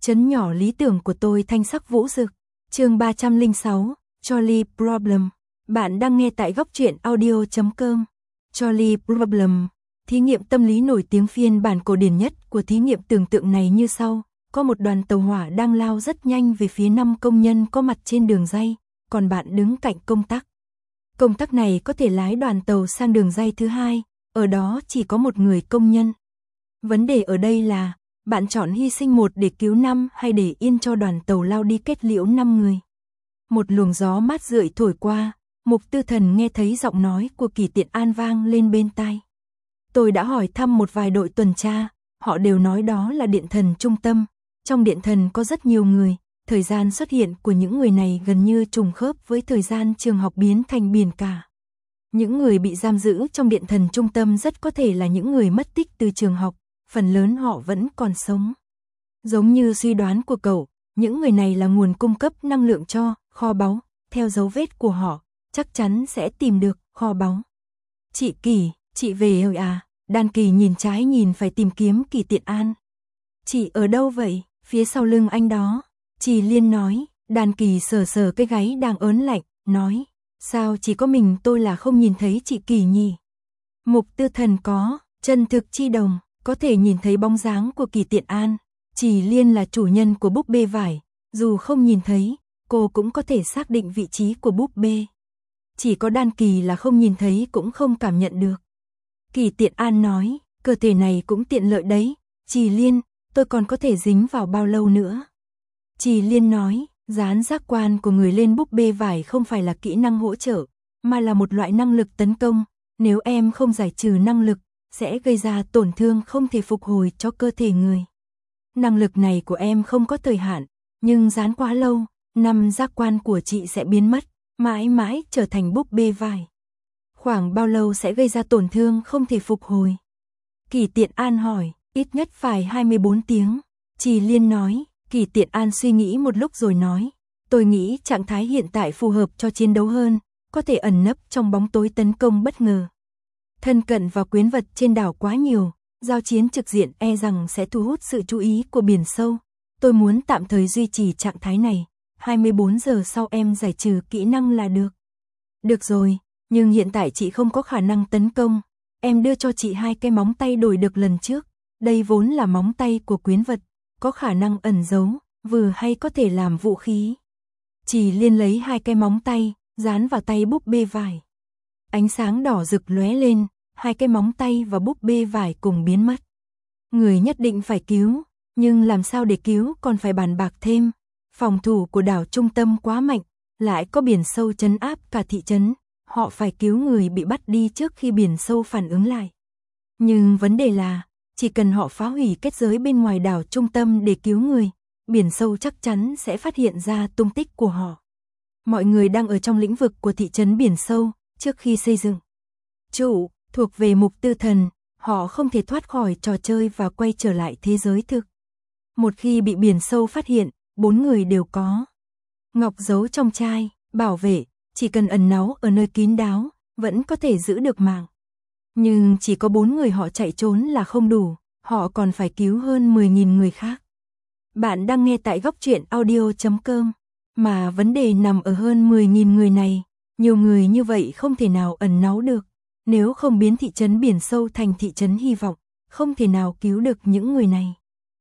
Trấn nhỏ lý tưởng của tôi thanh sắc vũ rực. Chương 306, Jolly Problem. Bạn đang nghe tại góc truyện audio.com. Jolly Problem. Thí nghiệm tâm lý nổi tiếng phiên bản cổ điển nhất của thí nghiệm tưởng tượng này như sau. Có một đoàn tàu hỏa đang lao rất nhanh về phía 5 công nhân có mặt trên đường ray, còn bạn đứng cạnh công tắc. Công tắc này có thể lái đoàn tàu sang đường ray thứ hai, ở đó chỉ có một người công nhân. Vấn đề ở đây là, bạn chọn hy sinh một để cứu 5 hay để yên cho đoàn tàu lao đi kết liễu 5 người. Một luồng gió mát rượi thổi qua, Mục Tư Thần nghe thấy giọng nói của Kỳ Tiện An vang lên bên tai. Tôi đã hỏi thăm một vài đội tuần tra, họ đều nói đó là điện thần trung tâm. Trong điện thần có rất nhiều người, thời gian xuất hiện của những người này gần như trùng khớp với thời gian trường học biến thành biển cả. Những người bị giam giữ trong điện thần trung tâm rất có thể là những người mất tích từ trường học, phần lớn họ vẫn còn sống. Giống như suy đoán của cậu, những người này là nguồn cung cấp năng lượng cho kho báu, theo dấu vết của họ, chắc chắn sẽ tìm được kho báu. Chị Kỳ, chị về rồi à? Đan Kỳ nhìn trái nhìn phải tìm kiếm Kỳ Tiện An. Chị ở đâu vậy? Phía sau lưng anh đó. Chị Liên nói. Đan Kỳ sờ sờ cái gáy đang ớn lạnh, nói. Sao chỉ có mình tôi là không nhìn thấy chị Kỳ nhỉ? Mục Tư Thần có, chân thực chi đồng, có thể nhìn thấy bóng dáng của Kỳ Tiện An. Chị Liên là chủ nhân của búp bê vải, dù không nhìn thấy, cô cũng có thể xác định vị trí của búp bê. Chỉ có Đan Kỳ là không nhìn thấy cũng không cảm nhận được. Kỳ Tiện An nói, cơ thể này cũng tiện lợi đấy. Chị Liên, tôi còn có thể dính vào bao lâu nữa? Chị Liên nói, dán giác quan của người lên búp bê vải không phải là kỹ năng hỗ trợ, mà là một loại năng lực tấn công. Nếu em không giải trừ năng lực, sẽ gây ra tổn thương không thể phục hồi cho cơ thể người. Năng lực này của em không có thời hạn, nhưng dán quá lâu, 5 giác quan của chị sẽ biến mất, mãi mãi trở thành búp bê vải. Khoảng bao lâu sẽ gây ra tổn thương không thể phục hồi? Kỳ Tiện An hỏi, ít nhất phải 24 tiếng. Chị Liên nói, Kỳ Tiện An suy nghĩ một lúc rồi nói, tôi nghĩ trạng thái hiện tại phù hợp cho chiến đấu hơn, có thể ẩn nấp trong bóng tối tấn công bất ngờ. Thân cận và quyến vật trên đảo quá nhiều, giao chiến trực diện e rằng sẽ thu hút sự chú ý của biển sâu. Tôi muốn tạm thời duy trì trạng thái này, 24 giờ sau em giải trừ kỹ năng là được. Được rồi, nhưng hiện tại chị không có khả năng tấn công. Em đưa cho chị 2 cái móng tay đổi được lần trước. Đây vốn là móng tay của quyến vật, có khả năng ẩn giấu, vừa hay có thể làm vũ khí. Chị Liên lấy 2 cái móng tay, dán vào tay búp bê vải. Ánh sáng đỏ rực lóe lên, 2 cái móng tay và búp bê vải cùng biến mất. Người nhất định phải cứu, nhưng làm sao để cứu còn phải bàn bạc thêm. Phòng thủ của đảo trung tâm quá mạnh, lại có biển sâu trấn áp cả thị trấn. Họ phải cứu người bị bắt đi trước khi biển sâu phản ứng lại. Nhưng vấn đề là, chỉ cần họ phá hủy kết giới bên ngoài đảo trung tâm để cứu người, biển sâu chắc chắn sẽ phát hiện ra tung tích của họ. Mọi người đang ở trong lĩnh vực của thị trấn biển sâu, trước khi xây dựng trụ, thuộc về Mục Tư Thần, họ không thể thoát khỏi trò chơi và quay trở lại thế giới thực. Một khi bị biển sâu phát hiện, 4 người đều có ngọc giấu trong chai, bảo vệ, chỉ cần ẩn náu ở nơi kín đáo, vẫn có thể giữ được mạng. Nhưng chỉ có 4 người họ chạy trốn là không đủ, họ còn phải cứu hơn 10.000 người khác. Bạn đang nghe tại góc truyện audio.com, mà vấn đề nằm ở hơn 10.000 người này, nhiều người như vậy không thể nào ẩn náu được. Nếu không biến thị trấn biển sâu thành thị trấn hy vọng, không thể nào cứu được những người này.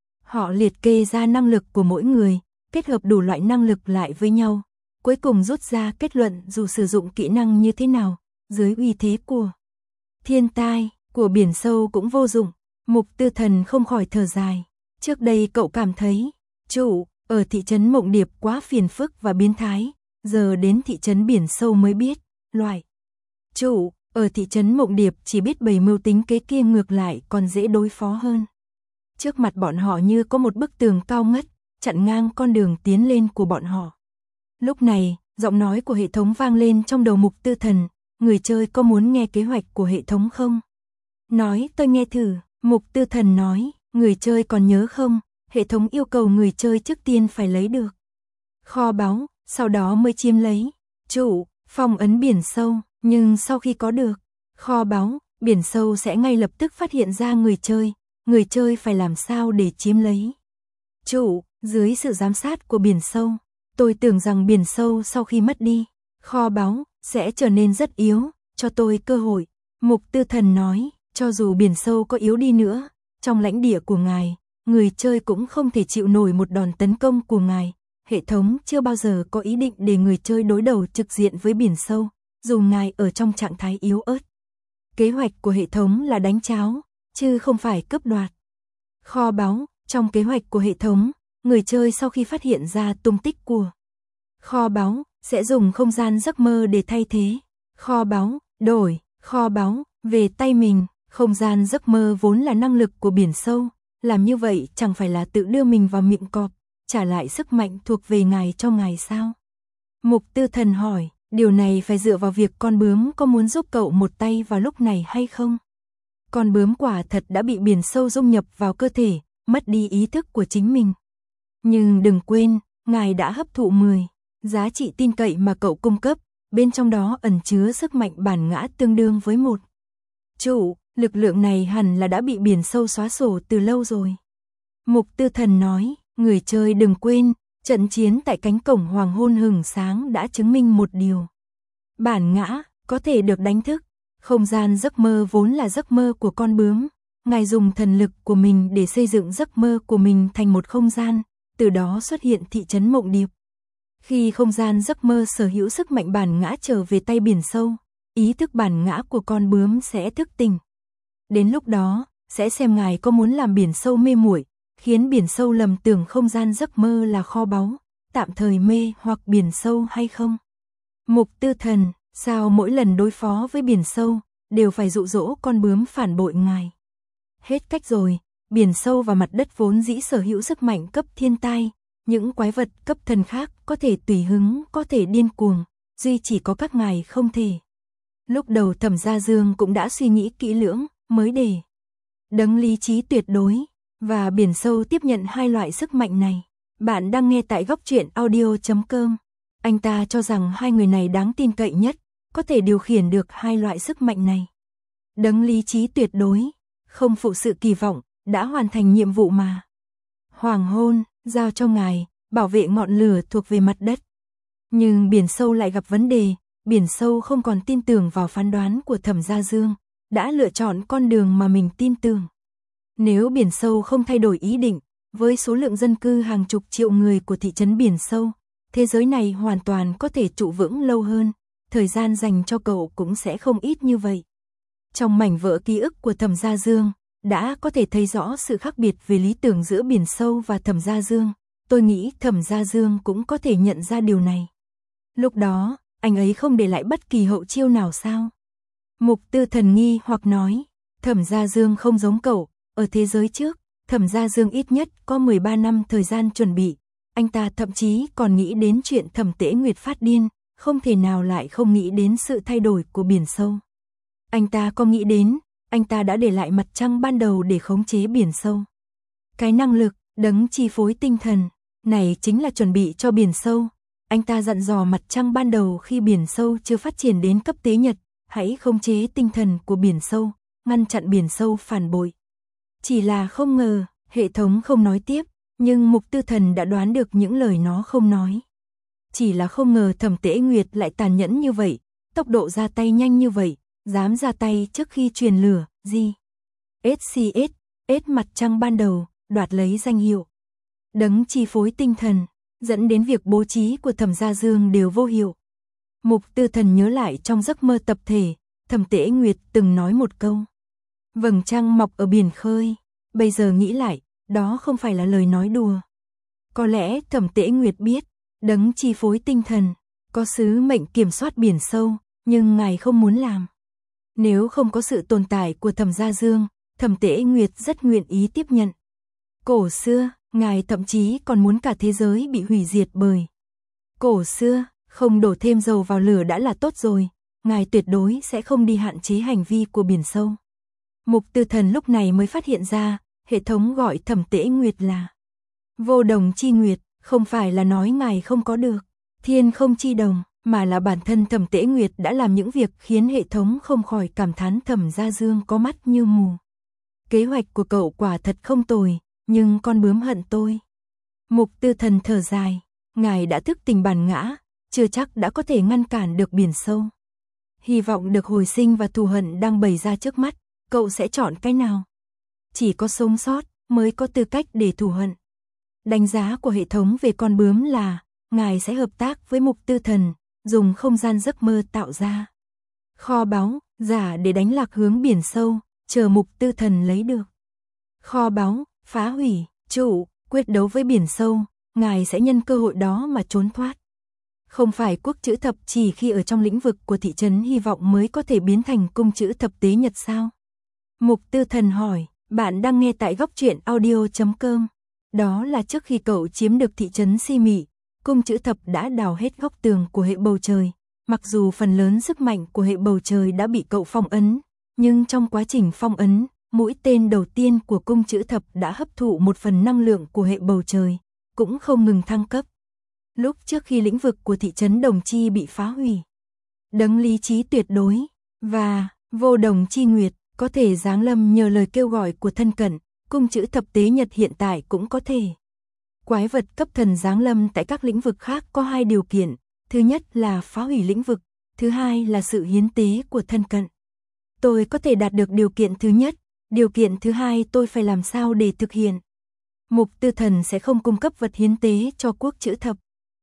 Họ liệt kê ra năng lực của mỗi người, kết hợp đủ loại năng lực lại với nhau. Cuối cùng rút ra kết luận dù sử dụng kỹ năng như thế nào, dưới uy thế của thiên tai, của biển sâu cũng vô dụng. Mục Tư Thần không khỏi thở dài. Trước đây cậu cảm thấy, trụ, ở thị trấn Mộng Điệp quá phiền phức và biến thái. Giờ đến thị trấn biển sâu mới biết, loại trụ, ở thị trấn Mộng Điệp chỉ biết bày mưu tính kế kia ngược lại còn dễ đối phó hơn. Trước mặt bọn họ như có một bức tường cao ngất, chặn ngang con đường tiến lên của bọn họ. Lúc này, giọng nói của hệ thống vang lên trong đầu Mục Tư Thần, người chơi có muốn nghe kế hoạch của hệ thống không? Nói tôi nghe thử, Mục Tư Thần nói, người chơi còn nhớ không? Hệ thống yêu cầu người chơi trước tiên phải lấy được kho báu, sau đó mới chiếm lấy trụ, phong ấn biển sâu, nhưng sau khi có được kho báu, biển sâu sẽ ngay lập tức phát hiện ra người chơi phải làm sao để chiếm lấy trụ, Dưới sự giám sát của biển sâu, tôi tưởng rằng biển sâu sau khi mất đi kho báu sẽ trở nên rất yếu, cho tôi cơ hội. Mục Tư Thần nói, cho dù biển sâu có yếu đi nữa, trong lãnh địa của ngài, người chơi cũng không thể chịu nổi một đòn tấn công của ngài. Hệ thống chưa bao giờ có ý định để người chơi đối đầu trực diện với biển sâu, dù ngài ở trong trạng thái yếu ớt. Kế hoạch của hệ thống là đánh cháo, chứ không phải cướp đoạt. Kho báu, trong kế hoạch của hệ thống, người chơi sau khi phát hiện ra tung tích của kho báu, sẽ dùng không gian giấc mơ để thay thế. Kho báu, đổi, kho báu, về tay mình, không gian giấc mơ vốn là năng lực của biển sâu. Làm như vậy chẳng phải là tự đưa mình vào miệng cọp, trả lại sức mạnh thuộc về ngài cho ngài sao? Mục Tư Thần hỏi, điều này phải dựa vào việc con bướm có muốn giúp cậu một tay vào lúc này hay không? Con bướm quả thật đã bị biển sâu dung nhập vào cơ thể, mất đi ý thức của chính mình. Nhưng đừng quên, ngài đã hấp thụ 10 giá trị tin cậy mà cậu cung cấp, bên trong đó ẩn chứa sức mạnh bản ngã tương đương với 1 trụ, lực lượng này hẳn là đã bị biển sâu xóa sổ từ lâu rồi. Mục Tư Thần nói, người chơi đừng quên, trận chiến tại cánh cổng hoàng hôn hừng sáng đã chứng minh một điều. Bản ngã, có thể được đánh thức, không gian giấc mơ vốn là giấc mơ của con bướm, ngài dùng thần lực của mình để xây dựng giấc mơ của mình thành một không gian, từ đó xuất hiện thị trấn Mộng Điệp. Khi không gian giấc mơ sở hữu sức mạnh bản ngã trở về tay biển sâu, ý thức bản ngã của con bướm sẽ thức tỉnh. Đến lúc đó, sẽ xem ngài có muốn làm biển sâu mê muội, khiến biển sâu lầm tưởng không gian giấc mơ là kho báu, tạm thời mê hoặc biển sâu hay không. Mục Tư Thần, sao mỗi lần đối phó với biển sâu, đều phải dụ dỗ con bướm phản bội ngài? Hết cách rồi, biển sâu và mặt đất vốn dĩ sở hữu sức mạnh cấp thiên tai, những quái vật cấp thần khác có thể tùy hứng, có thể điên cuồng, duy chỉ có các ngài không thể. Lúc đầu Thẩm Gia Dương cũng đã suy nghĩ kỹ lưỡng, mới để đấng lý trí tuyệt đối và biển sâu tiếp nhận hai loại sức mạnh này. Bạn đang nghe tại góc truyện audio.com. Anh ta cho rằng hai người này đáng tin cậy nhất, có thể điều khiển được hai loại sức mạnh này. Đấng lý trí tuyệt đối, không phụ sự kỳ vọng, đã hoàn thành nhiệm vụ mà. Hoàng hôn, giao cho ngài, bảo vệ ngọn lửa thuộc về mặt đất. Nhưng biển sâu lại gặp vấn đề, biển sâu không còn tin tưởng vào phán đoán của Thẩm Gia Dương, đã lựa chọn con đường mà mình tin tưởng. Nếu biển sâu không thay đổi ý định, với số lượng dân cư hàng chục triệu người của thị trấn biển sâu, thế giới này hoàn toàn có thể trụ vững lâu hơn, thời gian dành cho cậu cũng sẽ không ít như vậy. Trong mảnh vỡ ký ức của Thẩm Gia Dương, đã có thể thấy rõ sự khác biệt về lý tưởng giữa biển sâu và Thẩm Gia Dương. Tôi nghĩ Thẩm Gia Dương cũng có thể nhận ra điều này. Lúc đó, anh ấy không để lại bất kỳ hậu chiêu nào sao? Mục Tư Thần nghi hoặc nói, Thẩm Gia Dương không giống cậu, ở thế giới trước, Thẩm Gia Dương ít nhất có 13 năm thời gian chuẩn bị. Anh ta thậm chí còn nghĩ đến chuyện Thẩm Tế Nguyệt phát điên, không thể nào lại không nghĩ đến sự thay đổi của biển sâu. Anh ta có nghĩ đến, anh ta đã để lại mặt trăng ban đầu để khống chế biển sâu. Cái năng lực, đấng chi phối tinh thần, này chính là chuẩn bị cho biển sâu. Anh ta dặn dò mặt trăng ban đầu khi biển sâu chưa phát triển đến cấp tế nhật, hãy khống chế tinh thần của biển sâu, ngăn chặn biển sâu phản bội. Chỉ là không ngờ, hệ thống không nói tiếp, nhưng Mục Tư Thần đã đoán được những lời nó không nói. Chỉ là không ngờ Thẩm Tế Nguyệt lại tàn nhẫn như vậy, tốc độ ra tay nhanh như vậy, dám ra tay trước khi truyền lửa, SCS, mặt trăng ban đầu, đoạt lấy danh hiệu đấng chi phối tinh thần, dẫn đến việc bố trí của Thẩm Gia Dương đều vô hiệu. Mục Tư Thần nhớ lại trong giấc mơ tập thể, Thẩm Tế Nguyệt từng nói một câu. Vầng trăng mọc ở biển khơi, bây giờ nghĩ lại, đó không phải là lời nói đùa. Có lẽ Thẩm Tế Nguyệt biết, đấng chi phối tinh thần, có sứ mệnh kiểm soát biển sâu, nhưng ngài không muốn làm. Nếu không có sự tồn tại của Thẩm Gia Dương, Thẩm Tế Nguyệt rất nguyện ý tiếp nhận. Cổ xưa, ngài thậm chí còn muốn cả thế giới bị hủy diệt bởi. Cổ xưa, không đổ thêm dầu vào lửa đã là tốt rồi, ngài tuyệt đối sẽ không đi hạn chế hành vi của biển sâu. Mục Tư Thần lúc này mới phát hiện ra, hệ thống gọi Thẩm Tế Nguyệt là vô đồng chi nguyệt, không phải là nói ngài không có được thiên không chi đồng, mà là bản thân Thẩm Tế Nguyệt đã làm những việc khiến hệ thống không khỏi cảm thán Thẩm Gia Dương có mắt như mù. Kế hoạch của cậu quả thật không tồi, nhưng con bướm hận tôi. Mục Tư Thần thở dài, ngài đã thức tỉnh bản ngã, chưa chắc đã có thể ngăn cản được biển sâu. Hy vọng được hồi sinh và thù hận đang bày ra trước mắt, cậu sẽ chọn cái nào? Chỉ có sống sót mới có tư cách để thù hận. Đánh giá của hệ thống về con bướm là, ngài sẽ hợp tác với Mục Tư Thần, dùng không gian giấc mơ tạo ra kho báu giả để đánh lạc hướng biển sâu, chờ Mục Tư Thần lấy được. Kho báu, phá hủy, chủ, quyết đấu với biển sâu, ngài sẽ nhân cơ hội đó mà trốn thoát. Không phải quốc chữ thập chỉ khi ở trong lĩnh vực của thị trấn hy vọng mới có thể biến thành cung chữ thập tế nhật sao? Mục Tư Thần hỏi, bạn đang nghe tại góc truyện audio.com. Đó là trước khi cậu chiếm được thị trấn Si Mị, cung chữ thập đã đào hết góc tường của hệ bầu trời. Mặc dù phần lớn sức mạnh của hệ bầu trời đã bị cậu phong ấn, nhưng trong quá trình phong ấn, mũi tên đầu tiên của cung chữ thập đã hấp thụ 1/4 năng lượng của hệ bầu trời, cũng không ngừng thăng cấp. Lúc trước khi lĩnh vực của thị trấn Đồng Chi bị phá hủy, đấng lý trí tuyệt đối và vô đồng chi nguyệt có thể giáng lâm nhờ lời kêu gọi của thân cận, cung chữ thập tế nhật hiện tại cũng có thể. Quái vật cấp thần giáng lâm tại các lĩnh vực khác có 2 điều kiện, thứ nhất là phá hủy lĩnh vực, thứ hai là sự hiến tế của thân cận. Tôi có thể đạt được điều kiện thứ nhất, điều kiện thứ hai tôi phải làm sao để thực hiện. Mục Tư Thần sẽ không cung cấp vật hiến tế cho quốc chữ thập.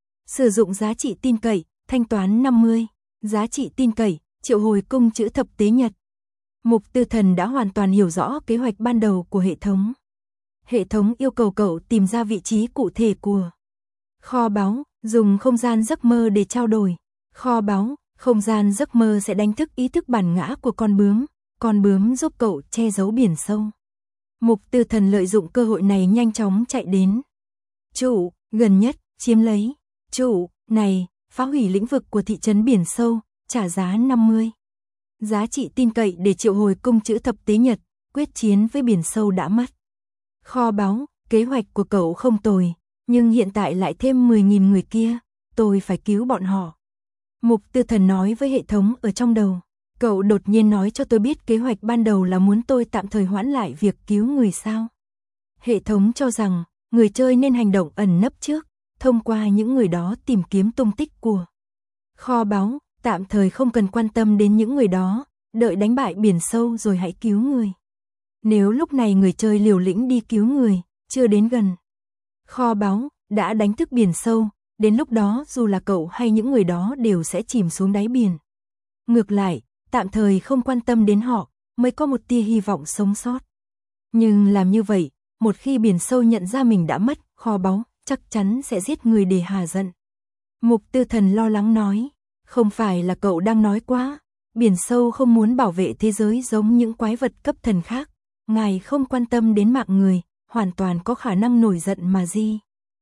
Sử dụng giá trị tin cậy, thanh toán 50, giá trị tin cậy, triệu hồi cung chữ thập tế nhật. Mục Tư Thần đã hoàn toàn hiểu rõ kế hoạch ban đầu của hệ thống. Hệ thống yêu cầu cậu tìm ra vị trí cụ thể của kho báu, dùng không gian giấc mơ để trao đổi. Kho báu, không gian giấc mơ sẽ đánh thức ý thức bản ngã của con bướm giúp cậu che giấu biển sâu. Mục Tư Thần lợi dụng cơ hội này nhanh chóng chạy đến. Chủ, gần nhất, chiếm lấy. Chủ, này, phá hủy lĩnh vực của thị trấn biển sâu, trả giá 50. Giá trị tin cậy để triệu hồi cung chữ thập tế nhật, quyết chiến với biển sâu đã mất. Kho báu, kế hoạch của cậu không tồi, nhưng hiện tại lại thêm 10.000 người kia, tôi phải cứu bọn họ. Mục Tư Thần nói với hệ thống ở trong đầu. Cậu đột nhiên nói cho tôi biết kế hoạch ban đầu là muốn tôi tạm thời hoãn lại việc cứu người sao. Hệ thống cho rằng, người chơi nên hành động ẩn nấp trước, thông qua những người đó tìm kiếm tung tích của kho báu, tạm thời không cần quan tâm đến những người đó, đợi đánh bại biển sâu rồi hãy cứu người. Nếu lúc này người chơi liều lĩnh đi cứu người, chưa đến gần kho báu, đã đánh thức biển sâu, đến lúc đó dù là cậu hay những người đó đều sẽ chìm xuống đáy biển. Ngược lại, tạm thời không quan tâm đến họ, mới có một tia hy vọng sống sót. Nhưng làm như vậy, một khi biển sâu nhận ra mình đã mất kho báu, chắc chắn sẽ giết người để hà giận. Mục Tư Thần lo lắng nói, không phải là cậu đang nói quá, biển sâu không muốn bảo vệ thế giới giống những quái vật cấp thần khác, ngài không quan tâm đến mạng người, hoàn toàn có khả năng nổi giận mà gì.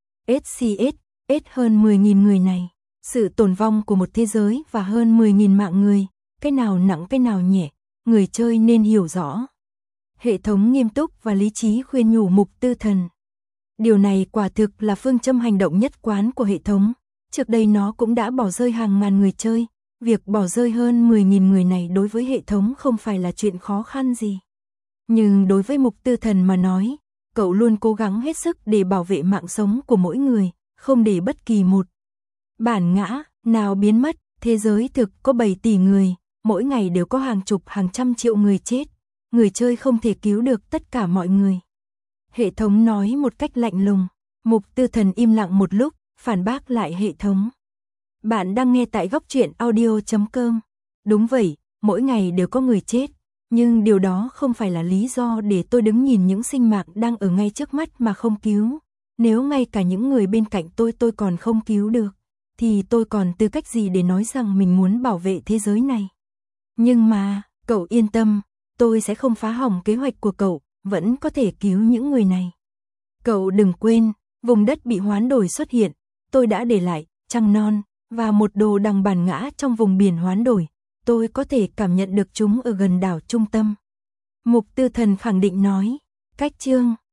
SCS, hơn 10.000 người này, sự tồn vong của một thế giới và hơn 10.000 mạng người, cái nào nặng cái nào nhẹ, người chơi nên hiểu rõ. Hệ thống nghiêm túc và lý trí khuyên nhủ Mục Tư Thần. Điều này quả thực là phương châm hành động nhất quán của hệ thống, trước đây nó cũng đã bỏ rơi hàng ngàn người chơi, việc bỏ rơi hơn 10.000 người này đối với hệ thống không phải là chuyện khó khăn gì. Nhưng đối với Mục Tư Thần mà nói, cậu luôn cố gắng hết sức để bảo vệ mạng sống của mỗi người, không để bất kỳ một bản ngã nào biến mất. Thế giới thực có 7 tỷ người, mỗi ngày đều có hàng chục hàng trăm triệu người chết, người chơi không thể cứu được tất cả mọi người. Hệ thống nói một cách lạnh lùng. Mục Tư Thần im lặng một lúc, phản bác lại hệ thống. Bạn đang nghe tại góc truyện audio.com. Đúng vậy, mỗi ngày đều có người chết, nhưng điều đó không phải là lý do để tôi đứng nhìn những sinh mạng đang ở ngay trước mắt mà không cứu. Nếu ngay cả những người bên cạnh tôi còn không cứu được, thì tôi còn tư cách gì để nói rằng mình muốn bảo vệ thế giới này. Nhưng mà, cậu yên tâm, tôi sẽ không phá hỏng kế hoạch của cậu, vẫn có thể cứu những người này. Cậu đừng quên, vùng đất bị hoán đổi xuất hiện, tôi đã để lại trăng non và một đồ đằng bản ngã trong vùng biển hoán đổi, tôi có thể cảm nhận được chúng ở gần đảo trung tâm. Mục Tư Thần khẳng định nói, cách chương